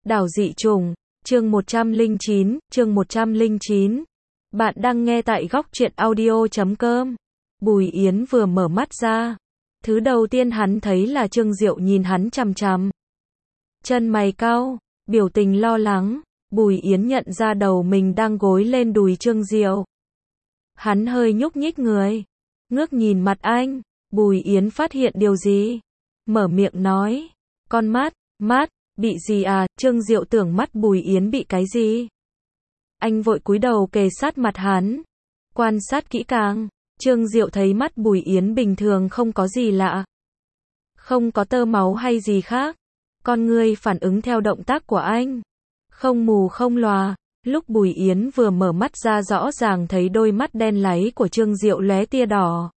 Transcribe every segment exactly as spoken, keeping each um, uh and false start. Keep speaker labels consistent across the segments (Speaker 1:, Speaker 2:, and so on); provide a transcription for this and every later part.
Speaker 1: Đảo dị trùng, chương một trăm lẻ chín, chương một trăm lẻ chín. Bạn đang nghe tại góc truyện audio chấm com. Bùi Yến vừa mở mắt ra. Thứ đầu tiên hắn thấy là Trương Diệu nhìn hắn chằm chằm. Chân mày cau, biểu tình lo lắng. Bùi Yến nhận ra đầu mình đang gối lên đùi Trương Diệu. Hắn hơi nhúc nhích người. Ngước nhìn mặt anh. Bùi Yến phát hiện điều gì? Mở miệng nói. Con mắt, mắt. Bị gì à? Trương Diệu tưởng mắt Bùi Yến bị cái gì? Anh vội cúi đầu kề sát mặt hắn. Quan sát kỹ càng. Trương Diệu thấy mắt Bùi Yến bình thường không có gì lạ. Không có tơ máu hay gì khác. Con ngươi phản ứng theo động tác của anh. Không mù không lòa. Lúc Bùi Yến vừa mở mắt ra rõ ràng thấy đôi mắt đen láy của Trương Diệu lóe tia đỏ.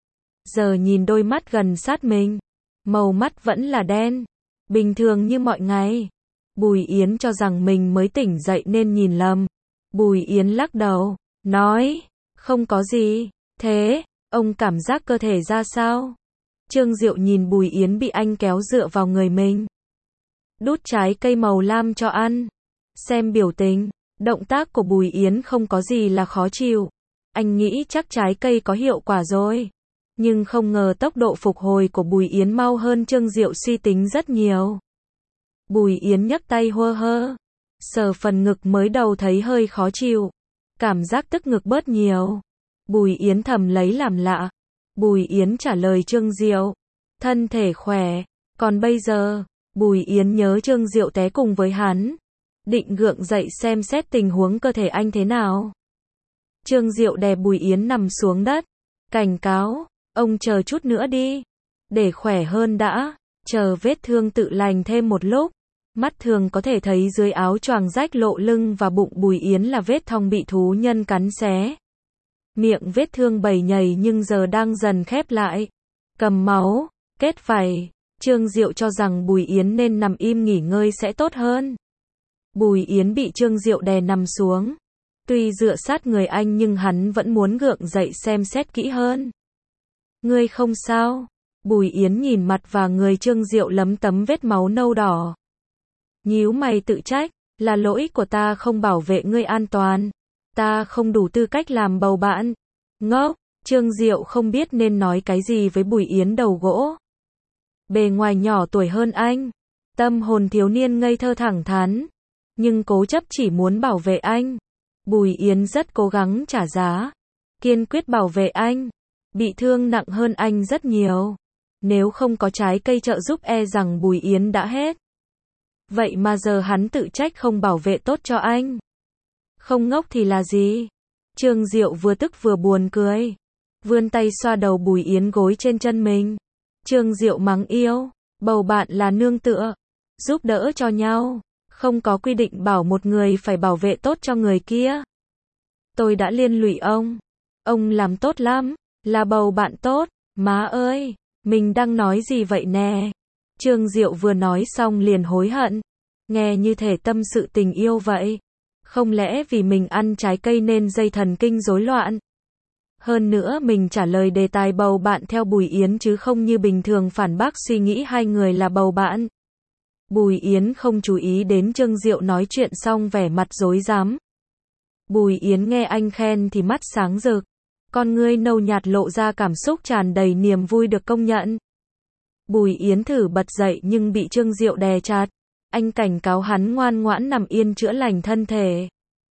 Speaker 1: Giờ nhìn đôi mắt gần sát mình. Màu mắt vẫn là đen. Bình thường như mọi ngày. Bùi Yến cho rằng mình mới tỉnh dậy nên nhìn lầm. Bùi Yến lắc đầu, nói, không có gì. Thế, ông cảm giác cơ thể ra sao? Trương Diệu nhìn Bùi Yến bị anh kéo dựa vào người mình. Đút trái cây màu lam cho ăn. Xem biểu tình, động tác của Bùi Yến không có gì là khó chịu. Anh nghĩ chắc trái cây có hiệu quả rồi. Nhưng không ngờ tốc độ phục hồi của Bùi Yến mau hơn Trương Diệu suy tính rất nhiều. Bùi Yến nhấc tay hơ hơ. Sờ phần ngực mới đầu thấy hơi khó chịu. Cảm giác tức ngực bớt nhiều. Bùi Yến thầm lấy làm lạ. Bùi Yến trả lời Trương Diệu. Thân thể khỏe. Còn bây giờ, Bùi Yến nhớ Trương Diệu té cùng với hắn. Định gượng dậy xem xét tình huống cơ thể anh thế nào. Trương Diệu đè Bùi Yến nằm xuống đất. Cảnh cáo. Ông chờ chút nữa đi. Để khỏe hơn đã. Chờ vết thương tự lành thêm một lúc. Mắt thường có thể thấy dưới áo choàng rách lộ lưng và bụng Bùi Yến là vết thong bị thú nhân cắn xé. Miệng vết thương bầy nhầy nhưng giờ đang dần khép lại. Cầm máu, kết vảy. Trương Diệu cho rằng Bùi Yến nên nằm im nghỉ ngơi sẽ tốt hơn. Bùi Yến bị Trương Diệu đè nằm xuống. Tuy dựa sát người anh nhưng hắn vẫn muốn gượng dậy xem xét kỹ hơn. Ngươi không sao? Bùi Yến nhìn mặt và người Trương Diệu lấm tấm vết máu nâu đỏ. Nhíu mày tự trách, là lỗi của ta không bảo vệ ngươi an toàn. Ta không đủ tư cách làm bầu bạn. Ngốc, Trương Diệu không biết nên nói cái gì với Bùi Yến đầu gỗ. Bề ngoài nhỏ tuổi hơn anh. Tâm hồn thiếu niên ngây thơ thẳng thắn. Nhưng cố chấp chỉ muốn bảo vệ anh. Bùi Yến rất cố gắng trả giá. Kiên quyết bảo vệ anh. Bị thương nặng hơn anh rất nhiều. Nếu không có trái cây trợ giúp e rằng Bùi Yến đã hết. Vậy mà giờ hắn tự trách không bảo vệ tốt cho anh. Không ngốc thì là gì? Trương Diệu vừa tức vừa buồn cười. Vươn tay xoa đầu Bùi Yến gối trên chân mình. Trương Diệu mắng yêu. Bầu bạn là nương tựa. Giúp đỡ cho nhau. Không có quy định bảo một người phải bảo vệ tốt cho người kia. Tôi đã liên lụy ông. Ông làm tốt lắm. Là bầu bạn tốt. Má ơi, mình đang nói gì vậy nè? Trương Diệu vừa nói xong liền hối hận. Nghe như thể tâm sự tình yêu vậy. Không lẽ vì mình ăn trái cây nên dây thần kinh rối loạn? Hơn nữa mình trả lời đề tài bầu bạn theo Bùi Yến chứ không như bình thường phản bác suy nghĩ hai người là bầu bạn. Bùi Yến không chú ý đến Trương Diệu nói chuyện xong vẻ mặt rối rắm. Bùi Yến nghe anh khen thì mắt sáng rực. Con ngươi nâu nhạt lộ ra cảm xúc tràn đầy niềm vui được công nhận. Bùi Yến thử bật dậy nhưng bị Trương Diệu đè chặt. Anh cảnh cáo hắn ngoan ngoãn nằm yên chữa lành thân thể.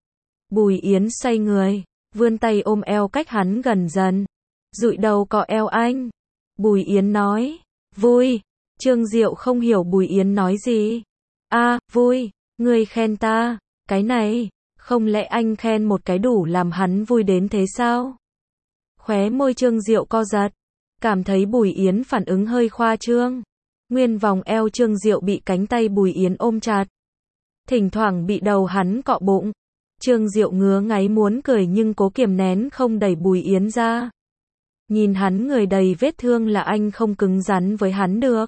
Speaker 1: Bùi Yến xoay người, vươn tay ôm eo cách hắn gần dần. Dụi đầu cọ eo anh. Bùi Yến nói, vui. Trương Diệu không hiểu Bùi Yến nói gì. A, à, vui, ngươi khen ta, cái này, không lẽ anh khen một cái đủ làm hắn vui đến thế sao? Khóe môi Trương Diệu co giật. Cảm thấy Bùi Yến phản ứng hơi khoa trương. Nguyên vòng eo Trương Diệu bị cánh tay Bùi Yến ôm chặt. Thỉnh thoảng bị đầu hắn cọ bụng. Trương Diệu ngứa ngáy muốn cười nhưng cố kiềm nén không đẩy Bùi Yến ra. Nhìn hắn người đầy vết thương là anh không cứng rắn với hắn được.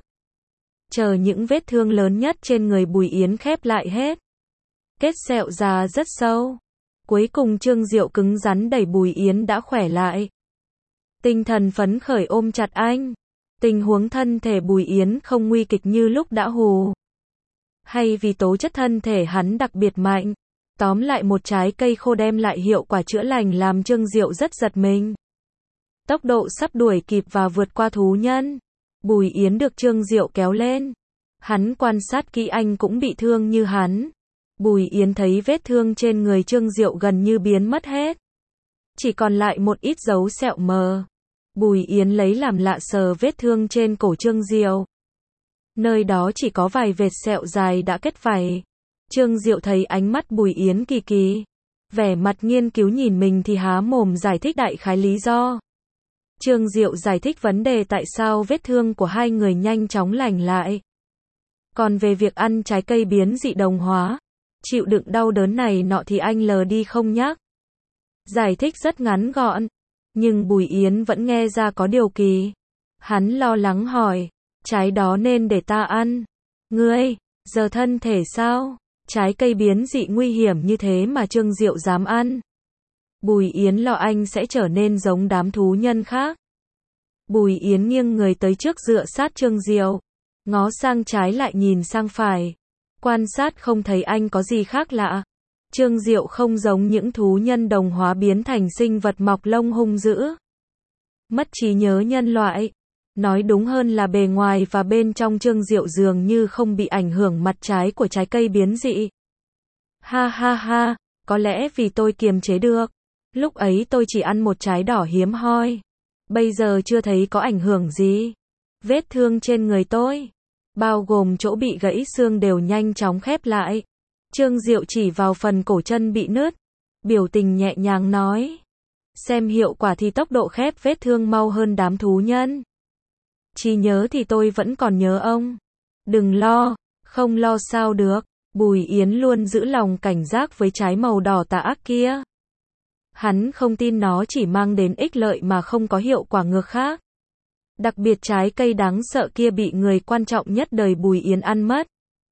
Speaker 1: Chờ những vết thương lớn nhất trên người Bùi Yến khép lại hết. Kết sẹo già rất sâu. Cuối cùng Trương Diệu cứng rắn đẩy Bùi Yến đã khỏe lại. Tinh thần phấn khởi ôm chặt anh. Tình huống thân thể Bùi Yến không nguy kịch như lúc đã hù. hay vì tố chất thân thể hắn đặc biệt mạnh. Tóm lại một trái cây khô đem lại hiệu quả chữa lành làm Trương Diệu rất giật mình. Tốc độ sắp đuổi kịp và vượt qua thú nhân. Bùi Yến được Trương Diệu kéo lên. Hắn quan sát kỹ anh cũng bị thương như hắn. Bùi Yến thấy vết thương trên người Trương Diệu gần như biến mất hết. Chỉ còn lại một ít dấu sẹo mờ. Bùi Yến lấy làm lạ sờ vết thương trên cổ Trương Diệu. Nơi đó chỉ có vài vệt sẹo dài đã kết vảy. Trương Diệu thấy ánh mắt Bùi Yến kỳ kỳ. Vẻ mặt nghiên cứu nhìn mình thì há mồm giải thích đại khái lý do. Trương Diệu giải thích vấn đề tại sao vết thương của hai người nhanh chóng lành lại. Còn về việc ăn trái cây biến dị đồng hóa, chịu đựng đau đớn này nọ thì anh lờ đi không nhắc. Giải thích rất ngắn gọn, nhưng Bùi Yến vẫn nghe ra có điều kỳ. Hắn lo lắng hỏi, trái đó nên để ta ăn. Ngươi, giờ thân thể sao? Trái cây biến dị nguy hiểm như thế mà Trương Diệu dám ăn. Bùi Yến lo anh sẽ trở nên giống đám thú nhân khác. Bùi Yến nghiêng người tới trước dựa sát Trương Diệu, ngó sang trái lại nhìn sang phải. Quan sát không thấy anh có gì khác lạ. Trương Diệu không giống những thú nhân đồng hóa biến thành sinh vật mọc lông hung dữ. Mất trí nhớ nhân loại. Nói đúng hơn là bề ngoài và bên trong Trương Diệu dường như không bị ảnh hưởng mặt trái của trái cây biến dị. Ha ha ha, có lẽ vì tôi kiềm chế được. Lúc ấy tôi chỉ ăn một trái đỏ hiếm hoi. Bây giờ chưa thấy có ảnh hưởng gì. Vết thương trên người tôi, bao gồm chỗ bị gãy xương đều nhanh chóng khép lại. Trương Diệu chỉ vào phần cổ chân bị nứt. Biểu tình nhẹ nhàng nói. Xem hiệu quả thì tốc độ khép vết thương mau hơn đám thú nhân. Trí nhớ thì tôi vẫn còn nhớ ông. Đừng lo, không lo sao được. Bùi Yến luôn giữ lòng cảnh giác với trái màu đỏ tà ác kia. Hắn không tin nó chỉ mang đến ích lợi mà không có hiệu quả ngược khác. Đặc biệt trái cây đáng sợ kia bị người quan trọng nhất đời Bùi Yến ăn mất.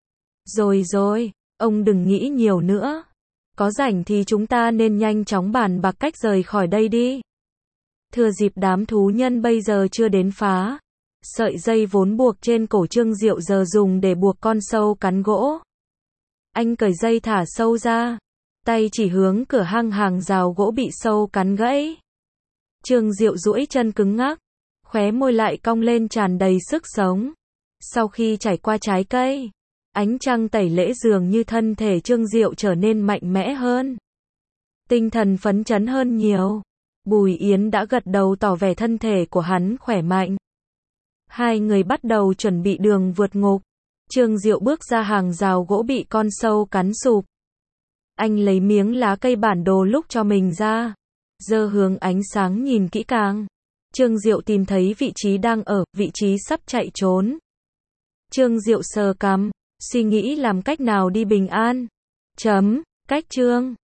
Speaker 1: Rồi rồi, ông đừng nghĩ nhiều nữa. Có rảnh thì chúng ta nên nhanh chóng bàn bạc cách rời khỏi đây đi. Thừa dịp đám thú nhân bây giờ chưa đến phá. Sợi dây vốn buộc trên cổ Trương Diệu giờ dùng để buộc con sâu cắn gỗ. Anh cởi dây thả sâu ra. Tay chỉ hướng cửa hang hàng rào gỗ bị sâu cắn gãy. Trương Diệu duỗi chân cứng ngắc. Khóe môi lại cong lên tràn đầy sức sống. Sau khi trải qua trái cây, ánh trăng tẩy lễ dường như thân thể Trương Diệu trở nên mạnh mẽ hơn. Tinh thần phấn chấn hơn nhiều. Bùi Yến đã gật đầu tỏ vẻ thân thể của hắn khỏe mạnh. Hai người bắt đầu chuẩn bị đường vượt ngục. Trương Diệu bước ra hàng rào gỗ bị con sâu cắn sụp. Anh lấy miếng lá cây bản đồ lúc cho mình ra. Giơ hướng ánh sáng nhìn kỹ càng. Trương Diệu tìm thấy vị trí đang ở, vị trí sắp chạy trốn. Trương Diệu sờ cằm, suy nghĩ làm cách nào đi bình an. Chấm, cách chương.